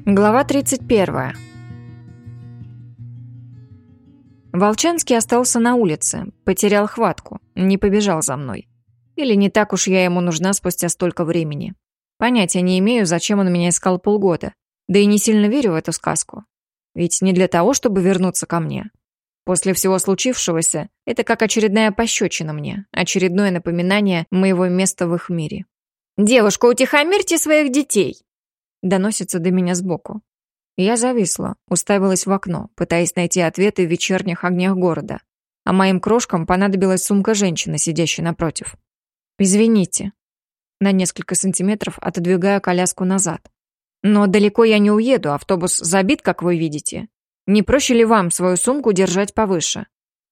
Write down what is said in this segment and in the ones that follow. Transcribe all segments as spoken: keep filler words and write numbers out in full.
Глава тридцать первая. Волчанский остался на улице, потерял хватку, не побежал за мной. Или не так уж я ему нужна спустя столько времени. Понятия не имею, зачем он меня искал полгода, да и не сильно верю в эту сказку. Ведь не для того, чтобы вернуться ко мне. После всего случившегося, это как очередная пощечина мне, очередное напоминание моего места в их мире. «Девушка, утихомирьте своих детей!» Доносится до меня сбоку. Я зависла, уставилась в окно, пытаясь найти ответы в вечерних огнях города. А моим крошкам понадобилась сумка женщины, сидящей напротив. «Извините». На несколько сантиметров отодвигаю коляску назад. «Но далеко я не уеду, автобус забит, как вы видите. Не проще ли вам свою сумку держать повыше?»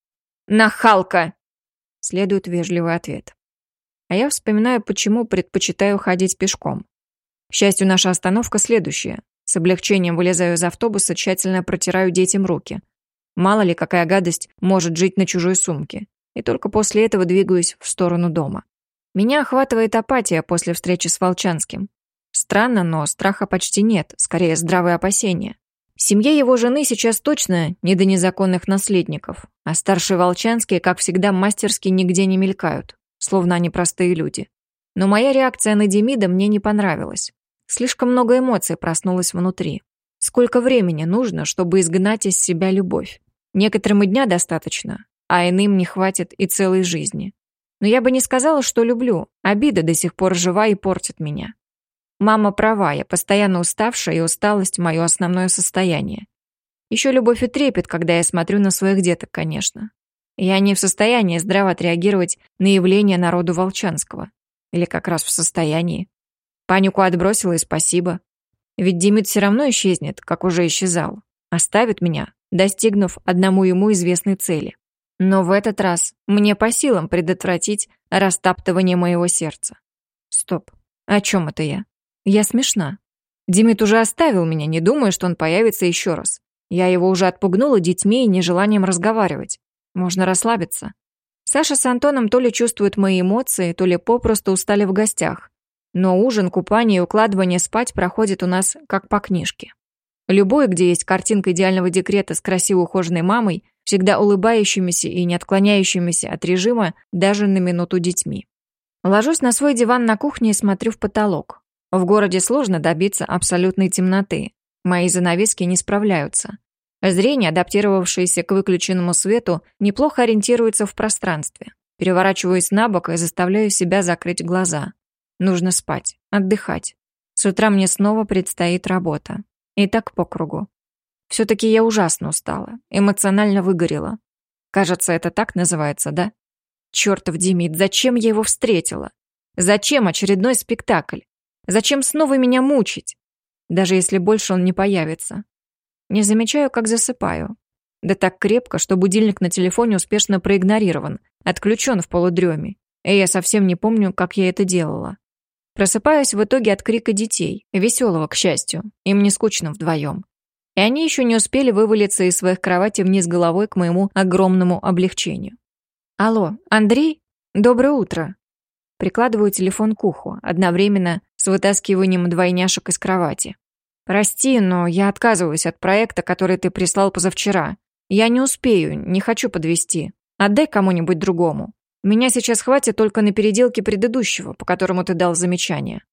«Нахалка!» Следует вежливый ответ. А я вспоминаю, почему предпочитаю ходить пешком. К счастью, наша остановка следующая. С облегчением вылезаю из автобуса, тщательно протираю детям руки. Мало ли, какая гадость может жить на чужой сумке. И только после этого двигаюсь в сторону дома. Меня охватывает апатия после встречи с Волчанским. Странно, но страха почти нет, скорее здравые опасения. Семье его жены сейчас точно не до незаконных наследников, а старшие Волчанские, как всегда, мастерски нигде не мелькают, словно они простые люди. Но моя реакция на Демида мне не понравилась. Слишком много эмоций проснулось внутри. Сколько времени нужно, чтобы изгнать из себя любовь? Некоторым и дня достаточно, а иным не хватит и целой жизни. Но я бы не сказала, что люблю. Обида до сих пор жива и портит меня. Мама права, я постоянно уставшая, и усталость – мое основное состояние. Еще любовь и трепет, когда я смотрю на своих деток, конечно. Я не в состоянии здраво отреагировать на явление народу Волчанского. Или как раз в состоянии. Панику отбросила и спасибо. Ведь Демид все равно исчезнет, как уже исчезал. Оставит меня, достигнув одному ему известной цели. Но в этот раз мне по силам предотвратить растаптывание моего сердца. Стоп, о чем это я? Я смешна. Демид уже оставил меня, не думая, что он появится еще раз. Я его уже отпугнула детьми и нежеланием разговаривать. Можно расслабиться. Саша с Антоном то ли чувствуют мои эмоции, то ли попросту устали в гостях. Но ужин, купание и укладывание спать проходит у нас как по книжке. Любой, где есть картинка идеального декрета с красиво ухоженной мамой, всегда улыбающимися и не отклоняющимися от режима даже на минуту детьми. Ложусь на свой диван на кухне и смотрю в потолок. В городе сложно добиться абсолютной темноты. Мои занавески не справляются. Зрение, адаптировавшееся к выключенному свету, неплохо ориентируется в пространстве. Переворачиваюсь на бок и заставляю себя закрыть глаза. Нужно спать, отдыхать. С утра мне снова предстоит работа. И так по кругу. Все-таки я ужасно устала, эмоционально выгорела. Кажется, это так называется, да? Чертов Демид, зачем я его встретила? Зачем очередной спектакль? Зачем снова меня мучить? Даже если больше он не появится. Не замечаю, как засыпаю. Да так крепко, что будильник на телефоне успешно проигнорирован, отключен в полудреме. И я совсем не помню, как я это делала. Просыпаюсь в итоге от крика детей, веселого, к счастью, им не скучно вдвоем. И они еще не успели вывалиться из своих кроватей вниз головой к моему огромному облегчению. «Алло, Андрей? Доброе утро!» Прикладываю телефон к уху, одновременно с вытаскиванием двойняшек из кровати. «Прости, но я отказываюсь от проекта, который ты прислал позавчера. Я не успею, не хочу подвести. Отдай кому-нибудь другому. Меня сейчас хватит только на переделке предыдущего, по которому ты дал замечание».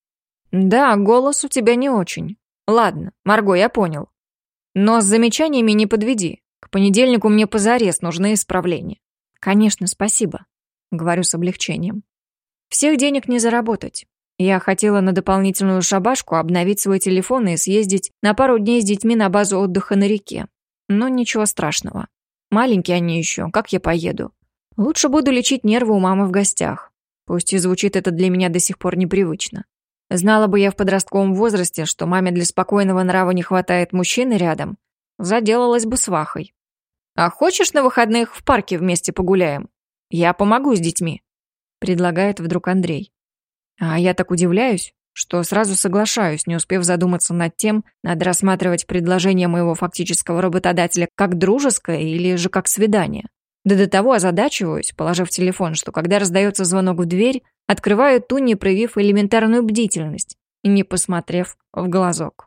«Да, голос у тебя не очень. Ладно, Марго, я понял. Но с замечаниями не подведи. К понедельнику мне позарез нужны исправления». «Конечно, спасибо», — говорю с облегчением. «Всех денег не заработать. Я хотела на дополнительную шабашку обновить свой телефон и съездить на пару дней с детьми на базу отдыха на реке. Но ничего страшного. Маленькие они еще, как я поеду? Лучше буду лечить нервы у мамы в гостях. Пусть и звучит это для меня до сих пор непривычно. Знала бы я в подростковом возрасте, что маме для спокойного нрава не хватает мужчины рядом, заделалась бы свахой. «А хочешь на выходных в парке вместе погуляем? Я помогу с детьми», — предлагает вдруг Андрей. А я так удивляюсь, что сразу соглашаюсь, не успев задуматься над тем, надо рассматривать предложение моего фактического работодателя как дружеское или же как свидание. Да до того озадачиваюсь, положив телефон, что когда раздается звонок в дверь, открываю ту, не проявив элементарную бдительность и не посмотрев в глазок.